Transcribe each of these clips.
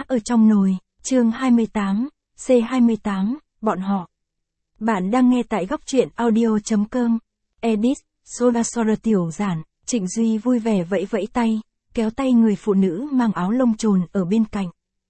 ở trong nồi, chương 28, C28, bọn họ. Bạn đang nghe tại góc truyện audio.com. Edit, Sodasora tiểu giản, Trịnh Duy vui vẻ vẫy vẫy tay, kéo tay người phụ nữ mang áo lông trồn ở bên cạnh.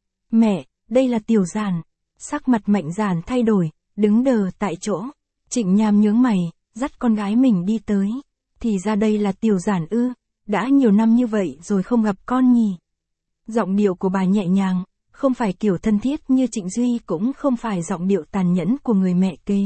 Mẹ, đây là tiểu giản. Sắc mặt Mạnh Giản thay đổi, đứng đờ tại chỗ. Trịnh Nham nhướng mày, dắt con gái mình đi tới. Thì ra đây là tiểu giản ư, đã nhiều năm như vậy rồi không gặp con nhỉ. Giọng điệu của bà nhẹ nhàng, không phải kiểu thân thiết như Trịnh Duy, cũng không phải giọng điệu tàn nhẫn của người mẹ kế.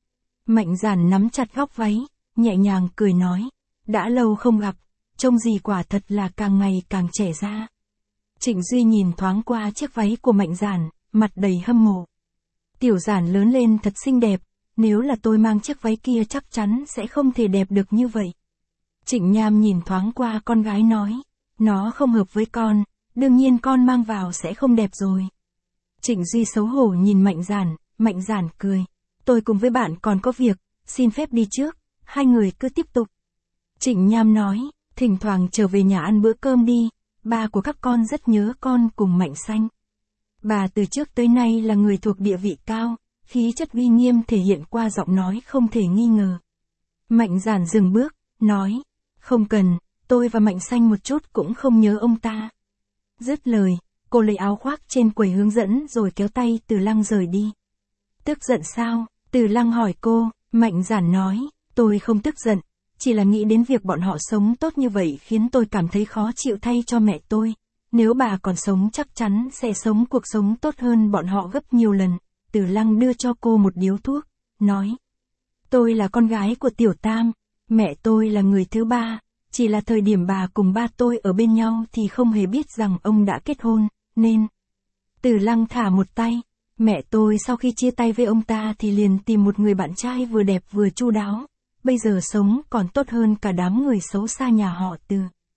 Mạnh Giản nắm chặt góc váy, nhẹ nhàng cười nói, đã lâu không gặp, trông gì quả thật là càng ngày càng trẻ ra. Trịnh Duy nhìn thoáng qua chiếc váy của Mạnh Giản, mặt đầy hâm mộ. Tiểu Giản lớn lên thật xinh đẹp, nếu là tôi mang chiếc váy kia chắc chắn sẽ không thể đẹp được như vậy. Trịnh Nham nhìn thoáng qua con gái nói, nó không hợp với con, đương nhiên con mang vào sẽ không đẹp rồi. Trịnh Duy xấu hổ nhìn Mạnh Giản cười, tôi cùng với bạn còn có việc, xin phép đi trước, hai người cứ tiếp tục. Trịnh Nham nói, thỉnh thoảng trở về nhà ăn bữa cơm đi, ba của các con rất nhớ con cùng Mạnh Xanh. Bà từ trước tới nay là người thuộc địa vị cao, khí chất uy nghiêm thể hiện qua giọng nói không thể nghi ngờ. Mạnh Giản dừng bước, nói, không cần, tôi và Mạnh Xanh một chút cũng không nhớ ông ta. Dứt lời, cô lấy áo khoác trên quầy hướng dẫn rồi kéo tay Từ Lăng rời đi. Tức giận sao? Từ Lăng hỏi cô. Mạnh Giản nói, tôi không tức giận, chỉ là nghĩ đến việc bọn họ sống tốt như vậy khiến tôi cảm thấy khó chịu thay cho mẹ tôi. Nếu bà còn sống chắc chắn sẽ sống cuộc sống tốt hơn bọn họ gấp nhiều lần. Từ Lăng đưa cho cô một điếu thuốc, nói, tôi là con gái của Tiểu Tam, mẹ tôi là người thứ ba, chỉ là thời điểm bà cùng ba tôi ở bên nhau thì không hề biết rằng ông đã kết hôn, nên... Từ Lăng thả một tay, mẹ tôi sau khi chia tay với ông ta thì liền tìm một người bạn trai vừa đẹp vừa chu đáo, bây giờ sống còn tốt hơn cả đám người xấu xa nhà họ Từ.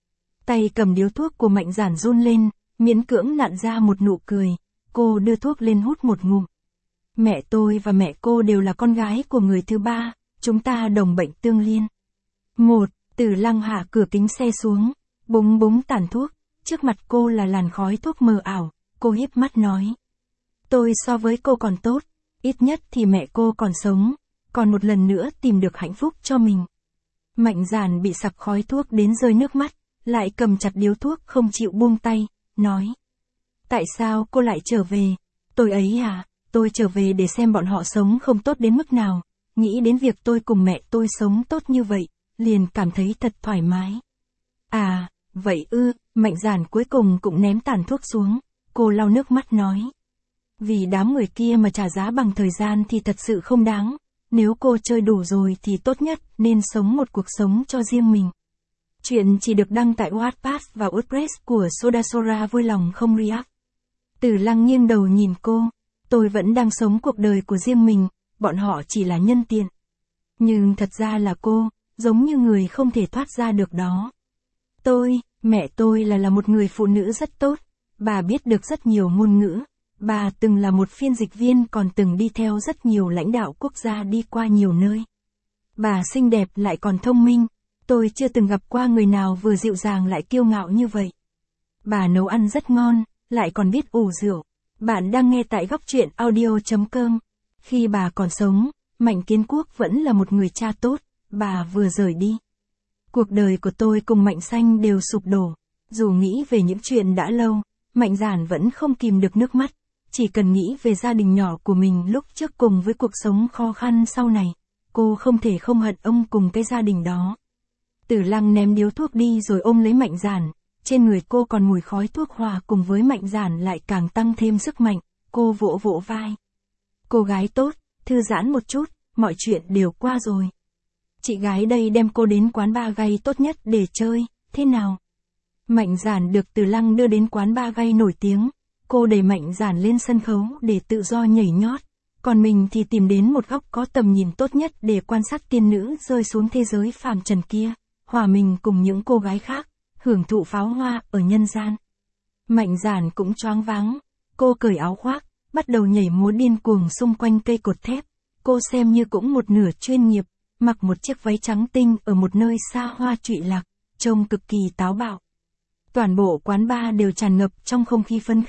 Tay cầm điếu thuốc của Mạnh Giản run lên, miễn cưỡng nặn ra một nụ cười, cô đưa thuốc lên hút một ngụm. Mẹ tôi và mẹ cô đều là con gái của người thứ ba, chúng ta đồng bệnh tương liên. Từ Lăng hạ cửa kính xe xuống, búng búng tàn thuốc, trước mặt cô là làn khói thuốc mờ ảo, cô híp mắt nói. Tôi so với cô còn tốt, ít nhất thì mẹ cô còn sống, còn một lần nữa tìm được hạnh phúc cho mình. Mạnh Giản bị sặc khói thuốc đến rơi nước mắt, lại cầm chặt điếu thuốc không chịu buông tay, nói. Tại sao cô lại trở về? Tôi ấy à, tôi trở về để xem bọn họ sống không tốt đến mức nào, nghĩ đến việc tôi cùng mẹ tôi sống tốt như vậy, liền cảm thấy thật thoải mái. À, vậy ư, Mạnh Giản cuối cùng cũng ném tàn thuốc xuống, cô lau nước mắt nói. Vì đám người kia mà trả giá bằng thời gian thì thật sự không đáng, nếu cô chơi đủ rồi thì tốt nhất nên sống một cuộc sống cho riêng mình. Chuyện chỉ được đăng tại Wattpad và WordPress của Sodasora, vui lòng không react. Từ Lăng nghiêng đầu nhìn cô, tôi vẫn đang sống cuộc đời của riêng mình, bọn họ chỉ là nhân tiện. Nhưng thật ra là cô, giống như người không thể thoát ra được đó. Mẹ tôi là một người phụ nữ rất tốt, bà biết được rất nhiều ngôn ngữ, bà từng là một phiên dịch viên còn từng đi theo rất nhiều lãnh đạo quốc gia đi qua nhiều nơi. Bà xinh đẹp lại còn thông minh, tôi chưa từng gặp qua người nào vừa dịu dàng lại kiêu ngạo như vậy. Bà nấu ăn rất ngon, lại còn biết ủ rượu. Bạn đang nghe tại góc truyện audio.com. Khi bà còn sống, Mạnh Kiến Quốc vẫn là một người cha tốt, bà vừa rời đi. Cuộc đời của tôi cùng Mạnh Xanh đều sụp đổ. Dù nghĩ về những chuyện đã lâu, Mạnh Giản vẫn không kìm được nước mắt. Chỉ cần nghĩ về gia đình nhỏ của mình lúc trước cùng với cuộc sống khó khăn sau này, cô không thể không hận ông cùng cái gia đình đó. Từ Lăng ném điếu thuốc đi rồi ôm lấy Mạnh Giản, trên người cô còn mùi khói thuốc hòa cùng với Mạnh Giản lại càng tăng thêm sức mạnh, cô vỗ vỗ vai. Cô gái tốt, thư giãn một chút, mọi chuyện đều qua rồi. Chị gái đây đem cô đến quán bar gay tốt nhất để chơi, thế nào? Mạnh Giản được Từ Lăng đưa đến quán bar gay nổi tiếng, cô đẩy Mạnh Giản lên sân khấu để tự do nhảy nhót, còn mình thì tìm đến một góc có tầm nhìn tốt nhất để quan sát tiên nữ rơi xuống thế giới phàm trần kia, hòa mình cùng những cô gái khác, hưởng thụ pháo hoa ở nhân gian. Mạnh Giản cũng choáng váng, cô cởi áo khoác, bắt đầu nhảy múa điên cuồng xung quanh cây cột thép, cô xem như cũng một nửa chuyên nghiệp, mặc một chiếc váy trắng tinh ở một nơi xa hoa trụy lạc, trông cực kỳ táo bạo. Toàn bộ quán bar đều tràn ngập trong không khí phấn khích,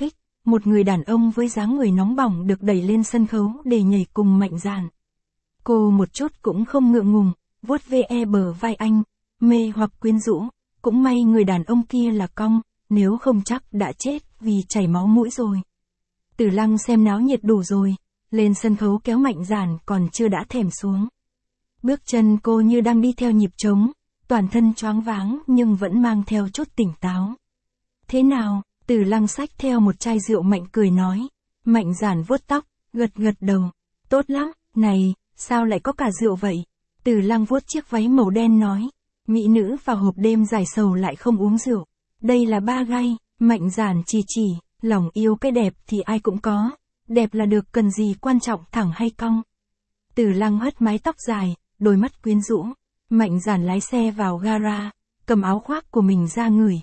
một người đàn ông với dáng người nóng bỏng được đẩy lên sân khấu để nhảy cùng Mạnh Dạn. Cô một chút cũng không ngượng ngùng, vuốt ve bờ vai anh, mê hoặc quyến rũ, cũng may người đàn ông kia là cong, nếu không chắc đã chết vì chảy máu mũi rồi. Tử Lăng xem náo nhiệt đủ rồi, lên sân khấu kéo Mạnh Dạn còn chưa đã thèm xuống. Bước chân cô như đang đi theo nhịp trống, toàn thân choáng váng nhưng vẫn mang theo chút tỉnh táo. Thế nào? Tử Lăng xách theo một chai rượu mạnh cười nói. Mạnh Dạn vuốt tóc, gật gật đầu. Tốt lắm, này, sao lại có cả rượu vậy? Tử Lăng vuốt chiếc váy màu đen nói. Mỹ nữ vào hộp đêm giải sầu lại không uống rượu. Đây là ba gay. Mạnh Dạn chỉ, lòng yêu cái đẹp thì ai cũng có. Đẹp là được, cần gì quan trọng thẳng hay cong. Tử Lăng hất mái tóc dài, đôi mắt quyến rũ. Mạnh Dạn lái xe vào gara, cầm áo khoác của mình ra ngửi,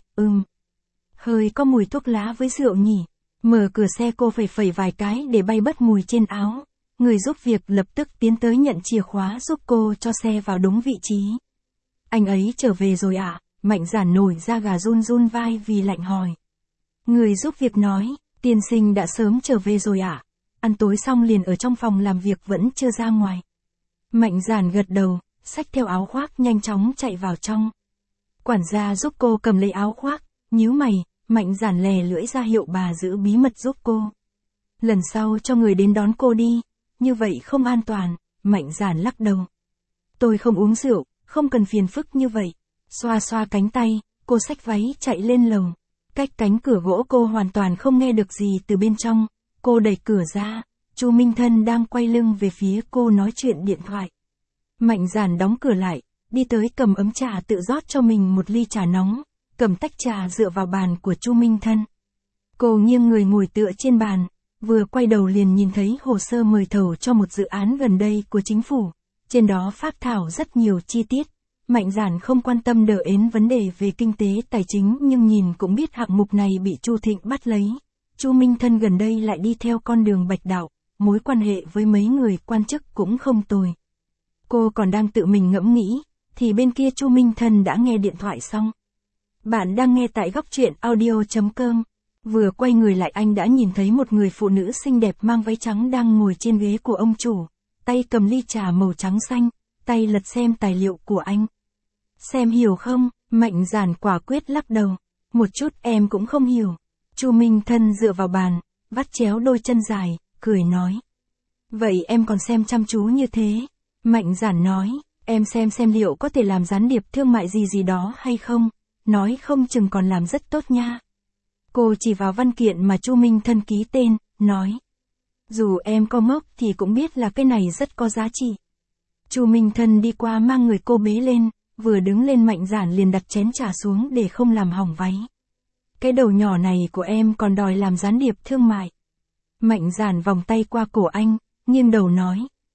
hơi có mùi thuốc lá với rượu nhỉ. Mở cửa xe cô phẩy vài cái để bay bớt mùi trên áo. Người giúp việc lập tức tiến tới nhận chìa khóa giúp cô cho xe vào đúng vị trí. Anh ấy trở về rồi ạ? Mạnh Dạn nổi da gà run vai vì lạnh hỏi. Người giúp việc nói, tiên sinh đã sớm trở về rồi ạ. Ăn tối xong liền ở trong phòng làm việc vẫn chưa ra ngoài. Mạnh Dạn gật đầu, xách theo áo khoác nhanh chóng chạy vào trong. Quản gia giúp cô cầm lấy áo khoác, nhíu mày, Mạnh Dạn lè lưỡi ra hiệu bà giữ bí mật giúp cô. Lần sau cho người đến đón cô đi, như vậy không an toàn. Mạnh Dạn lắc đầu. Tôi không uống rượu, không cần phiền phức như vậy. Xoa xoa cánh tay, cô xách váy chạy lên lầu. Cách cánh cửa gỗ cô hoàn toàn không nghe được gì từ bên trong. Cô đẩy cửa ra, Chu Minh Thân đang quay lưng về phía cô nói chuyện điện thoại. Mạnh Dạn đóng cửa lại, đi tới cầm ấm trà tự rót cho mình một ly trà nóng, cầm tách trà dựa vào bàn của Chu Minh Thân. Cô nghiêng người ngồi tựa trên bàn, vừa quay đầu liền nhìn thấy hồ sơ mời thầu cho một dự án gần đây của chính phủ, trên đó phác thảo rất nhiều chi tiết. Mạnh Dạn không quan tâm đờ ến vấn đề về kinh tế tài chính nhưng nhìn cũng biết hạng mục này bị Chu Thịnh bắt lấy. Chu Minh Thân gần đây lại đi theo con đường bạch đạo, mối quan hệ với mấy người quan chức cũng không tồi. Cô còn đang tự mình ngẫm nghĩ, thì bên kia Chu Minh Thân đã nghe điện thoại xong. Bạn đang nghe tại góc truyện audio.com. Vừa quay người lại anh đã nhìn thấy một người phụ nữ xinh đẹp mang váy trắng đang ngồi trên ghế của ông chủ, tay cầm ly trà màu trắng xanh, tay lật xem tài liệu của anh. Xem hiểu không? Mạnh Dạn quả quyết lắc đầu. Một chút em cũng không hiểu. Chu Minh Thân dựa vào bàn, vắt chéo đôi chân dài, cười nói. Vậy em còn xem chăm chú như thế? Mạnh Dạn nói, em xem liệu có thể làm gián điệp thương mại gì đó hay không, nói không chừng còn làm rất tốt nha. Cô chỉ vào văn kiện mà Chu Minh Thân ký tên, nói. Dù em có ngốc thì cũng biết là cái này rất có giá trị. Chu Minh Thân đi qua mang người cô bế lên, vừa đứng lên Mạnh Dạn liền đặt chén trà xuống để không làm hỏng váy. Cái đầu nhỏ này của em còn đòi làm gián điệp thương mại. Mạnh Dạn vòng tay qua cổ anh, nghiêng đầu nói.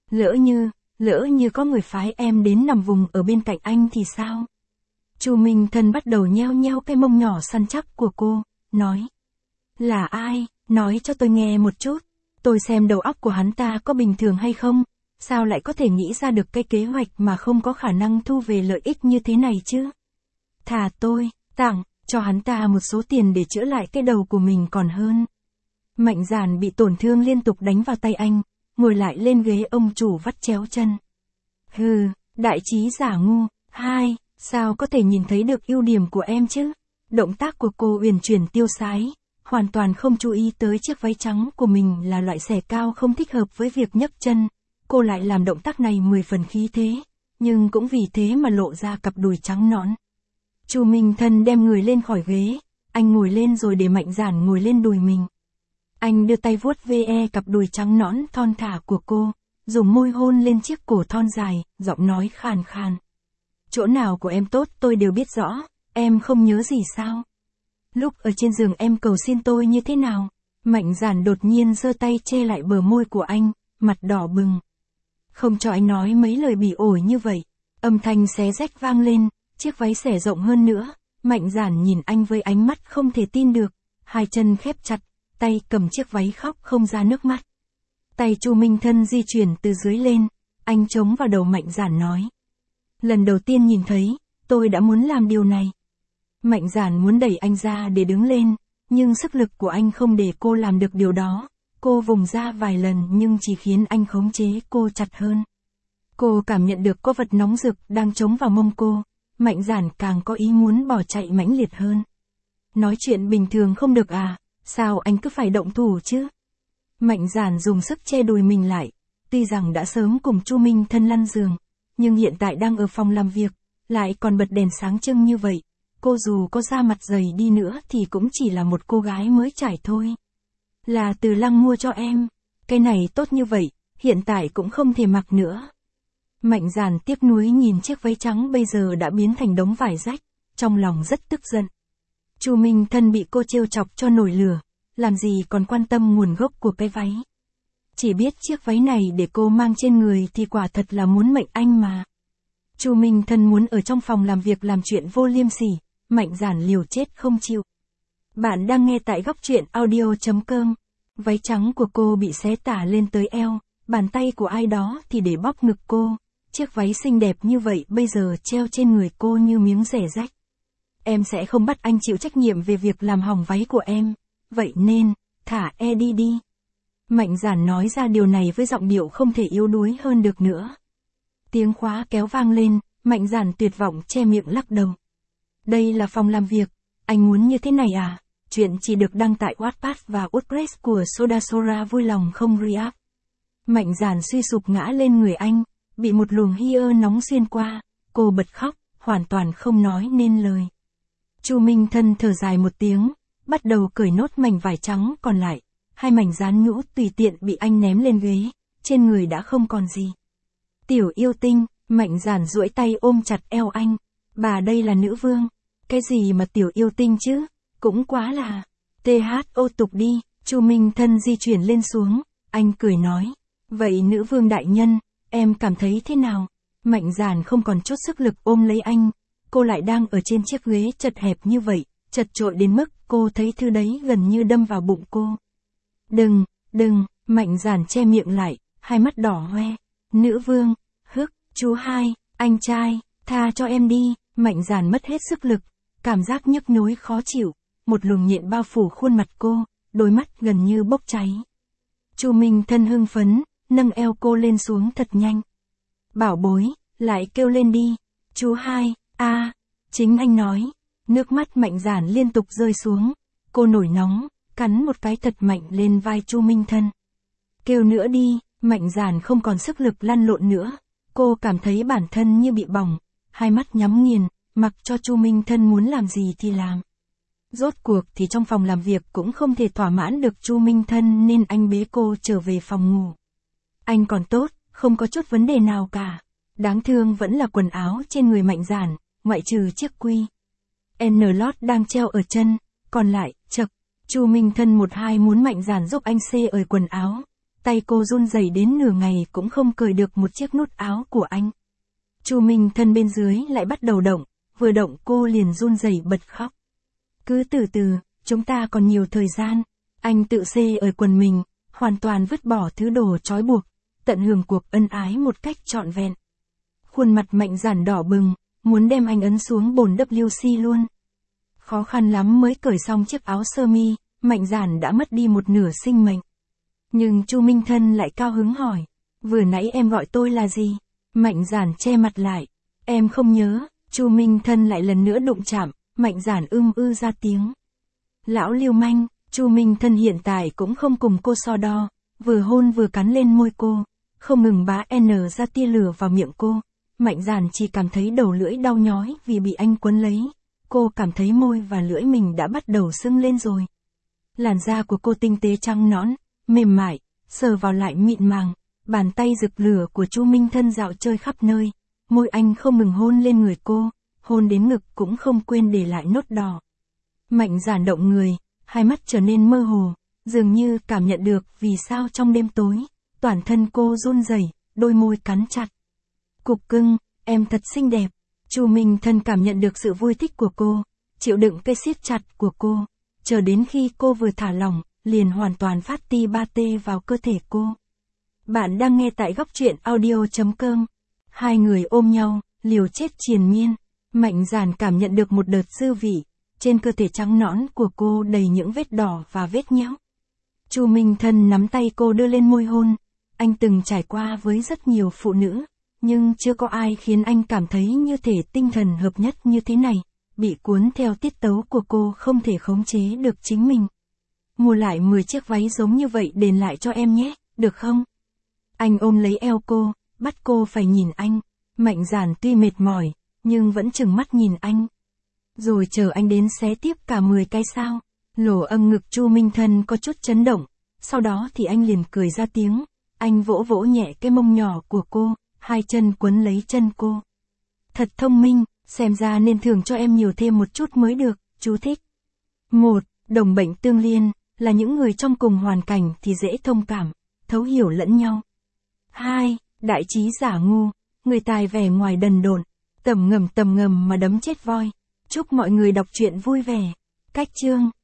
Lỡ như có người phái em đến nằm vùng ở bên cạnh anh thì sao? Chu Minh Thân bắt đầu nheo cái mông nhỏ săn chắc của cô, nói. Là ai? Nói cho tôi nghe một chút. Tôi xem đầu óc của hắn ta có bình thường hay không? Sao lại có thể nghĩ ra được cái kế hoạch mà không có khả năng thu về lợi ích như thế này chứ? Thà tôi tặng cho hắn ta một số tiền để chữa lại cái đầu của mình còn hơn. Mạnh Dạn bị tổn thương liên tục đánh vào tay anh, ngồi lại lên ghế ông chủ vắt chéo chân. Hừ, đại trí giả ngu. Hai, sao có thể nhìn thấy được ưu điểm của em chứ? Động tác của cô uyển chuyển tiêu sái, hoàn toàn không chú ý tới chiếc váy trắng của mình là loại xẻ cao không thích hợp với việc nhấc chân. Cô lại làm động tác này 10 phần khí thế, nhưng cũng vì thế mà lộ ra cặp đùi trắng nõn. Chu Minh Thân đem người lên khỏi ghế, anh ngồi lên rồi để Mạnh Dạn ngồi lên đùi mình. Anh đưa tay vuốt ve cặp đùi trắng nõn thon thả của cô, dùng môi hôn lên chiếc cổ thon dài, giọng nói khàn khàn. Chỗ nào của em tốt tôi đều biết rõ, em không nhớ gì sao? Lúc ở trên giường em cầu xin tôi như thế nào? Mạnh Dạn đột nhiên giơ tay che lại bờ môi của anh, mặt đỏ bừng. Không cho anh nói mấy lời bỉ ổi như vậy. Âm thanh xé rách vang lên, chiếc váy xẻ rộng hơn nữa. Mạnh Dạn nhìn anh với ánh mắt không thể tin được, hai chân khép chặt, tay cầm chiếc váy khóc không ra nước mắt. Tay Chu Minh Thân di chuyển từ dưới lên, anh chống vào đầu Mạnh Dạn nói. Lần đầu tiên nhìn thấy, tôi đã muốn làm điều này. Mạnh Dạn muốn đẩy anh ra để đứng lên, Nhưng sức lực của anh không để cô làm được điều đó. Cô vùng ra vài lần nhưng chỉ khiến anh khống chế cô chặt hơn. Cô cảm nhận được có vật nóng rực đang chống vào mông cô. Mạnh Giản càng có ý muốn bỏ chạy mãnh liệt hơn. Nói chuyện bình thường không được à, sao anh cứ phải động thủ chứ? Mạnh Giản dùng sức che đùi mình lại. Tuy rằng đã sớm cùng Chu Minh Thân lăn giường, nhưng hiện tại đang ở phòng làm việc, lại còn bật đèn sáng trưng như vậy. Cô dù có da mặt dày đi nữa thì cũng chỉ là một cô gái mới trải thôi. Là Từ Lăng mua cho em. Cái này tốt như vậy, hiện tại cũng không thể mặc nữa. Mạnh Giản tiếc nuối nhìn chiếc váy trắng bây giờ đã biến thành đống vải rách, trong lòng rất tức giận. Chu Minh Thân bị cô trêu chọc cho nổi lửa, làm gì còn quan tâm nguồn gốc của cái váy. Chỉ biết chiếc váy này để cô mang trên người thì quả thật là muốn mệnh anh mà. Chu Minh Thân muốn ở trong phòng làm việc làm chuyện vô liêm sỉ, Mạnh Giản liều chết không chịu. Bạn đang nghe tại góc truyện audio.com. Váy trắng của cô bị xé tả lên tới eo, bàn tay của ai đó thì để bóp ngực cô. Chiếc váy xinh đẹp như vậy bây giờ treo trên người cô như miếng rẻ rách. Em sẽ không bắt anh chịu trách nhiệm về việc làm hỏng váy của em. Vậy nên, thả đi đi. Mạnh Giản nói ra điều này với giọng điệu không thể yếu đuối hơn được nữa. Tiếng khóa kéo vang lên, Mạnh Giản tuyệt vọng che miệng lắc đầu. Đây là phòng làm việc, anh muốn như thế này à? Chuyện chỉ được đăng tại Wattpad và WordPress của Sodasora vui lòng không re-up. Mạnh Giản suy sụp ngã lên người anh, bị một luồng hia nóng xuyên qua, cô bật khóc, hoàn toàn không nói nên lời. Chu Minh Thân thở dài một tiếng, bắt đầu cởi nốt mảnh vải trắng còn lại. Hai mảnh dán nhũ tùy tiện bị anh ném lên ghế, trên người đã không còn gì. Tiểu yêu tinh, Mạnh Giản duỗi tay ôm chặt eo anh. Bà đây là nữ vương. Cái gì mà tiểu yêu tinh chứ? Cũng quá là. THO tục đi. Chu Minh Thân di chuyển lên xuống. Anh cười nói. Vậy nữ vương đại nhân, em cảm thấy thế nào? Mạnh Giản không còn chút sức lực ôm lấy anh. Cô lại đang ở trên chiếc ghế chật hẹp như vậy, chật chội đến mức cô thấy thứ đấy gần như đâm vào bụng cô. Đừng, Mạnh Giản che miệng lại, hai mắt đỏ hoe. Nữ vương, chú hai, anh trai, tha cho em đi. Mạnh Giản mất hết sức lực, cảm giác nhức nhối khó chịu, một luồng nhện bao phủ khuôn mặt cô, đôi mắt gần như bốc cháy. Chu Minh Thân hưng phấn, nâng eo cô lên xuống thật nhanh. Bảo bối, lại kêu lên đi. Chú hai, chính anh nói. Nước mắt Mạnh Giản liên tục rơi xuống, cô nổi nóng, cắn một cái thật mạnh lên vai Chu Minh Thân. Kêu nữa đi. Mạnh Giản không còn sức lực lăn lộn nữa, cô cảm thấy bản thân như bị bỏng, hai mắt nhắm nghiền, mặc cho Chu Minh Thân muốn làm gì thì làm. Rốt cuộc thì trong phòng làm việc cũng không thể thỏa mãn được Chu Minh Thân nên anh bế cô trở về phòng ngủ. Anh còn tốt, không có chút vấn đề nào cả. Đáng thương vẫn là quần áo trên người Mạnh Giản, ngoại trừ chiếc quy N-lót đang treo ở chân, còn lại, chật. Chu Minh Thân một hai muốn Mạnh Giản giúp anh xê ởi quần áo. Tay cô run rẩy đến nửa ngày cũng không cởi được một chiếc nút áo của anh. Chu Minh Thân bên dưới lại bắt đầu động, vừa động cô liền run rẩy bật khóc. Cứ từ từ, chúng ta còn nhiều thời gian. Anh tự xê ởi quần mình, hoàn toàn vứt bỏ thứ đồ trói buộc, tận hưởng cuộc ân ái một cách trọn vẹn. Khuôn mặt Mạnh Giản đỏ bừng, muốn đem anh ấn xuống bồn WC luôn. Khó khăn lắm mới cởi xong chiếc áo sơ mi, Mạnh Giản đã mất đi một nửa sinh mệnh. Nhưng Chu Minh Thân lại cao hứng hỏi, vừa nãy em gọi tôi là gì? Mạnh Giản che mặt lại, em không nhớ. Chu Minh Thân lại lần nữa đụng chạm, Mạnh Giản ra tiếng. Lão lưu manh. Chu Minh Thân hiện tại cũng không cùng cô so đo, vừa hôn vừa cắn lên môi cô, không ngừng bá ra tia lửa vào miệng cô. Mạnh Giản chỉ cảm thấy đầu lưỡi đau nhói vì bị anh quấn lấy. Cô cảm thấy môi và lưỡi mình đã bắt đầu sưng lên rồi. Làn da của cô tinh tế trắng nõn, mềm mại, sờ vào lại mịn màng, bàn tay rực lửa của Chu Minh Thân dạo chơi khắp nơi. Môi anh không ngừng hôn lên người cô, hôn đến ngực cũng không quên để lại nốt đỏ. Mạnh Giản động người, hai mắt trở nên mơ hồ, dường như cảm nhận được vì sao trong đêm tối, toàn thân cô run rẩy, đôi môi cắn chặt. Cục cưng, em thật xinh đẹp. Chu Minh Thân cảm nhận được sự vui thích của cô, chịu đựng cái siết chặt của cô, chờ đến khi cô vừa thả lỏng, liền hoàn toàn phát ti ba tê vào cơ thể cô. Bạn đang nghe tại góc truyện audio.com. Hai người ôm nhau, liều chết triền miên. Mạnh Giản cảm nhận được một đợt dư vị, trên cơ thể trắng nõn của cô đầy những vết đỏ và vết nhão. Chu Minh Thân nắm tay cô đưa lên môi hôn. Anh từng trải qua với rất nhiều phụ nữ, nhưng chưa có ai khiến anh cảm thấy như thể tinh thần hợp nhất như thế này, bị cuốn theo tiết tấu của cô không thể khống chế được chính mình. Mua lại 10 chiếc váy giống như vậy đền lại cho em nhé, được không? Anh ôm lấy eo cô, bắt cô phải nhìn anh. Mạnh Giản tuy mệt mỏi, nhưng vẫn trừng mắt nhìn anh. Rồi chờ anh đến xé tiếp cả 10 cái sao. Lỗ âng ngực Chu Minh Thân có chút chấn động, sau đó thì anh liền cười ra tiếng. Anh vỗ vỗ nhẹ cái mông nhỏ của cô, hai chân quấn lấy chân cô. Thật thông minh, xem ra nên thưởng cho em nhiều thêm một chút mới được, chú thích. 1. Đồng bệnh tương liên, là những người trong cùng hoàn cảnh thì dễ thông cảm, thấu hiểu lẫn nhau. 2. Đại trí giả ngu, người tài vẻ ngoài đần độn, tầm ngầm mà đấm chết voi. Chúc mọi người đọc truyện vui vẻ. Cách chương